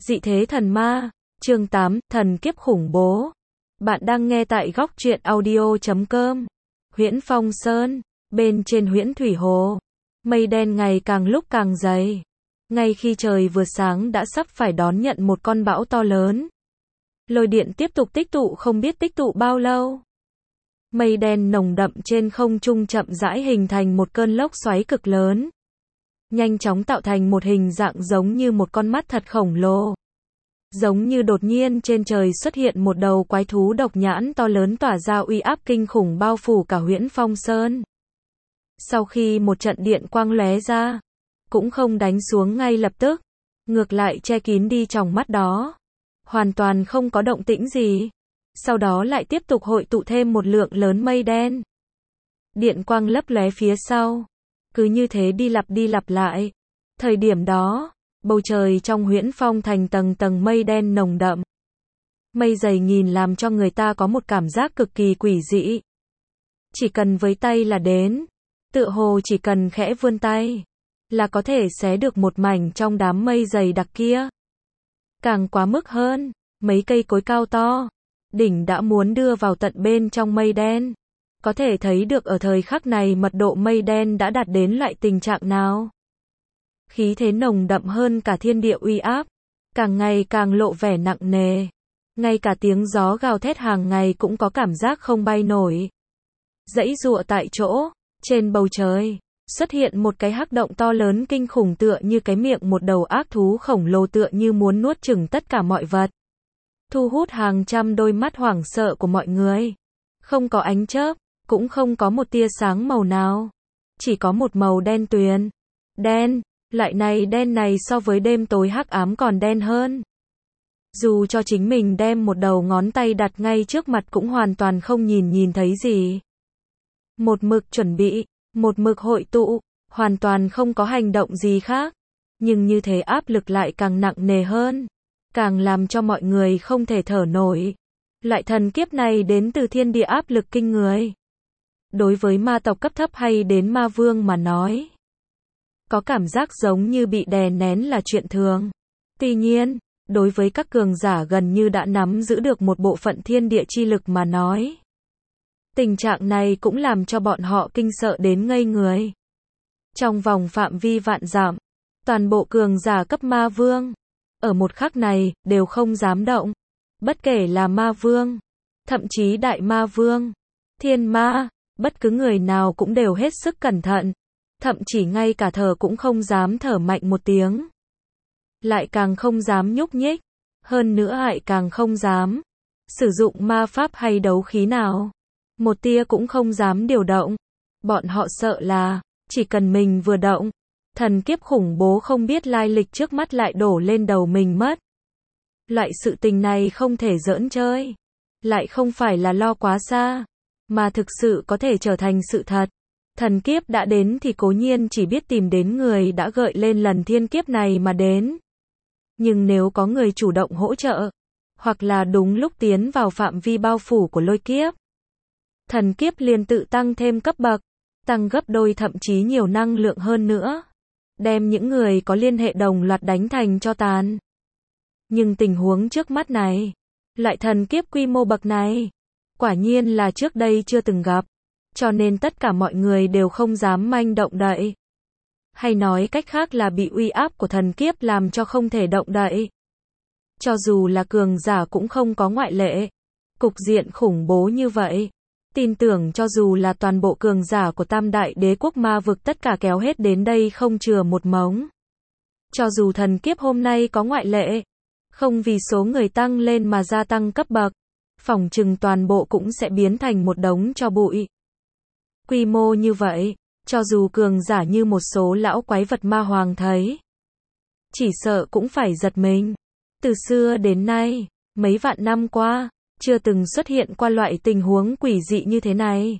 Dị thế thần ma, chương 8, thần kiếp khủng bố. Bạn đang nghe tại góc truyện audio.com. Huyễn Phong Sơn, bên trên Huyễn Thủy Hồ, mây đen ngày càng lúc càng dày. Ngay khi trời vừa sáng đã sắp phải đón nhận một con bão to lớn. Lôi điện tiếp tục tích tụ không biết tích tụ bao lâu. Mây đen nồng đậm trên không trung chậm rãi hình thành một cơn lốc xoáy cực lớn. Nhanh chóng tạo thành một hình dạng giống như một con mắt thật khổng lồ. Giống như đột nhiên trên trời xuất hiện một đầu quái thú độc nhãn to lớn tỏa ra uy áp kinh khủng bao phủ cả Huyễn Phong Sơn. Sau khi một trận điện quang lóe ra, cũng không đánh xuống ngay lập tức, ngược lại che kín đi tròng mắt đó. Hoàn toàn không có động tĩnh gì. Sau đó lại tiếp tục hội tụ thêm một lượng lớn mây đen. Điện quang lấp lóe phía sau. Cứ như thế đi lặp lại. Thời điểm đó, bầu trời trong Huyễn Phong thành tầng tầng mây đen nồng đậm. Mây dày nhìn làm cho người ta có một cảm giác cực kỳ quỷ dị. Chỉ cần với tay là đến. Tựa hồ chỉ cần khẽ vươn tay là có thể xé được một mảnh trong đám mây dày đặc kia. Càng quá mức hơn, mấy cây cối cao to, đỉnh đã muốn đưa vào tận bên trong mây đen. Có thể thấy được ở thời khắc này mật độ mây đen đã đạt đến loại tình trạng nào. Khí thế nồng đậm hơn cả thiên địa uy áp, càng ngày càng lộ vẻ nặng nề. Ngay cả tiếng gió gào thét hàng ngày cũng có cảm giác không bay nổi. Giãy giụa tại chỗ, trên bầu trời, xuất hiện một cái hắc động to lớn kinh khủng tựa như cái miệng một đầu ác thú khổng lồ tựa như muốn nuốt chửng tất cả mọi vật. Thu hút hàng trăm đôi mắt hoảng sợ của mọi người. Không có ánh chớp, cũng không có một tia sáng màu nào. Chỉ có một màu đen tuyền. Đen, loại này đen này so với đêm tối hắc ám còn đen hơn. Dù cho chính mình đem một đầu ngón tay đặt ngay trước mặt cũng hoàn toàn không nhìn thấy gì. Một mực chuẩn bị, một mực hội tụ, hoàn toàn không có hành động gì khác. Nhưng như thế áp lực lại càng nặng nề hơn. Càng làm cho mọi người không thể thở nổi. Loại thần kiếp này đến từ thiên địa áp lực kinh người. Đối với ma tộc cấp thấp hay đến ma vương mà nói, có cảm giác giống như bị đè nén là chuyện thường. Tuy nhiên, đối với các cường giả gần như đã nắm giữ được một bộ phận thiên địa chi lực mà nói, tình trạng này cũng làm cho bọn họ kinh sợ đến ngây người. Trong vòng phạm vi vạn dặm, toàn bộ cường giả cấp ma vương, ở một khắc này, đều không dám động. Bất kể là ma vương, thậm chí đại ma vương, thiên ma, bất cứ người nào cũng đều hết sức cẩn thận. Thậm chí ngay cả thở cũng không dám thở mạnh một tiếng. Lại càng không dám nhúc nhích. Hơn nữa lại càng không dám sử dụng ma pháp hay đấu khí nào. Một tia cũng không dám điều động. Bọn họ sợ là, chỉ cần mình vừa động, thần kiếp khủng bố không biết lai lịch trước mắt lại đổ lên đầu mình mất. Loại sự tình này không thể giỡn chơi. Lại không phải là lo quá xa, mà thực sự có thể trở thành sự thật. Thần kiếp đã đến thì cố nhiên chỉ biết tìm đến người đã gợi lên lần thiên kiếp này mà đến. Nhưng nếu có người chủ động hỗ trợ, hoặc là đúng lúc tiến vào phạm vi bao phủ của lôi kiếp, thần kiếp liền tự tăng thêm cấp bậc, tăng gấp đôi thậm chí nhiều năng lượng hơn nữa. Đem những người có liên hệ đồng loạt đánh thành tro tàn. Nhưng tình huống trước mắt này, loại thần kiếp quy mô bậc này, quả nhiên là trước đây chưa từng gặp. Cho nên tất cả mọi người đều không dám manh động đậy. Hay nói cách khác là bị uy áp của thần kiếp làm cho không thể động đậy. Cho dù là cường giả cũng không có ngoại lệ. Cục diện khủng bố như vậy, tin tưởng cho dù là toàn bộ cường giả của Tam Đại Đế Quốc Ma Vực tất cả kéo hết đến đây không chừa một mống. Cho dù thần kiếp hôm nay có ngoại lệ, không vì số người tăng lên mà gia tăng cấp bậc, phỏng chừng toàn bộ cũng sẽ biến thành một đống tro bụi. Quy mô như vậy, cho dù cường giả như một số lão quái vật ma hoàng thấy, chỉ sợ cũng phải giật mình. Từ xưa đến nay, mấy vạn năm qua, chưa từng xuất hiện qua loại tình huống quỷ dị như thế này.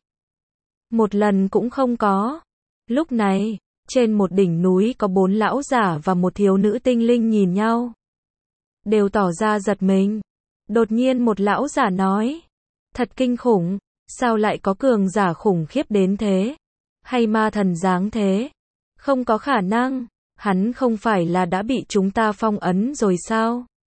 Một lần cũng không có. Lúc này, trên một đỉnh núi có 4 lão giả và một thiếu nữ tinh linh nhìn nhau. Đều tỏ ra giật mình. Đột nhiên một lão giả nói, thật kinh khủng. Sao lại có cường giả khủng khiếp đến thế? Hay ma thần dáng thế? Không có khả năng. Hắn không phải là đã bị chúng ta phong ấn rồi sao?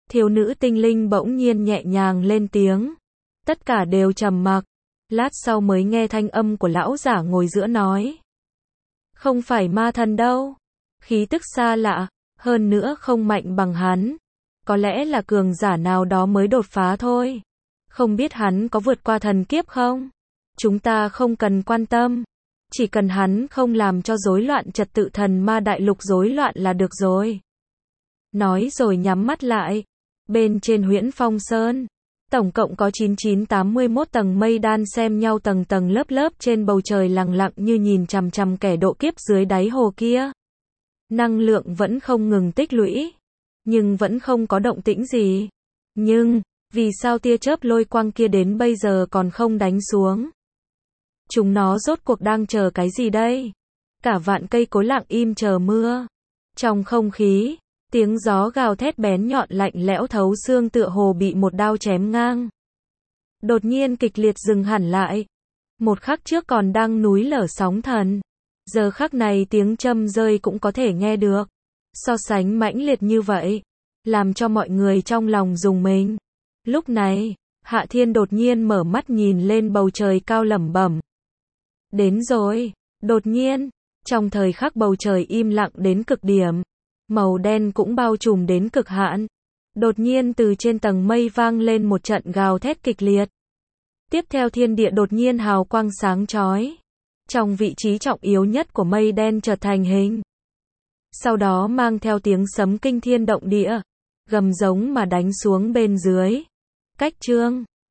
Thiếu nữ tinh linh bỗng nhiên nhẹ nhàng lên tiếng. Tất cả đều trầm mặc. Lát sau mới nghe thanh âm của lão giả ngồi giữa nói. Không phải ma thần đâu. Khí tức xa lạ, hơn nữa không mạnh bằng hắn. Có lẽ là cường giả nào đó mới đột phá thôi. Không biết hắn có vượt qua thần kiếp không? Chúng ta không cần quan tâm. Chỉ cần hắn không làm cho rối loạn trật tự thần ma đại lục rối loạn là được rồi. Nói rồi nhắm mắt lại. Bên trên Huyễn Phong Sơn, tổng cộng có 9981 tầng mây đan xem nhau tầng tầng lớp lớp trên bầu trời lặng lặng như nhìn chằm chằm kẻ độ kiếp dưới đáy hồ kia. Năng lượng vẫn không ngừng tích lũy, nhưng vẫn không có động tĩnh gì. Nhưng, vì sao tia chớp lôi quang kia đến bây giờ còn không đánh xuống? Chúng nó rốt cuộc đang chờ cái gì đây? Cả vạn cây cối lặng im chờ mưa. Trong không khí, tiếng gió gào thét bén nhọn lạnh lẽo thấu xương tựa hồ bị một đao chém ngang. Đột nhiên kịch liệt dừng hẳn lại. Một khắc trước còn đang núi lở sóng thần. Giờ khắc này tiếng châm rơi cũng có thể nghe được. So sánh mãnh liệt như vậy, làm cho mọi người trong lòng rùng mình. Lúc này, Hạ Thiên đột nhiên mở mắt nhìn lên bầu trời cao lẩm bẩm. Đến rồi. Đột nhiên, trong thời khắc bầu trời im lặng đến cực điểm, màu đen cũng bao trùm đến cực hạn. Đột nhiên từ trên tầng mây vang lên một trận gào thét kịch liệt. Tiếp theo thiên địa đột nhiên hào quang sáng chói. Trong vị trí trọng yếu nhất của mây đen chợt thành hình. Sau đó mang theo tiếng sấm kinh thiên động địa, gầm giống mà đánh xuống bên dưới. Cách chương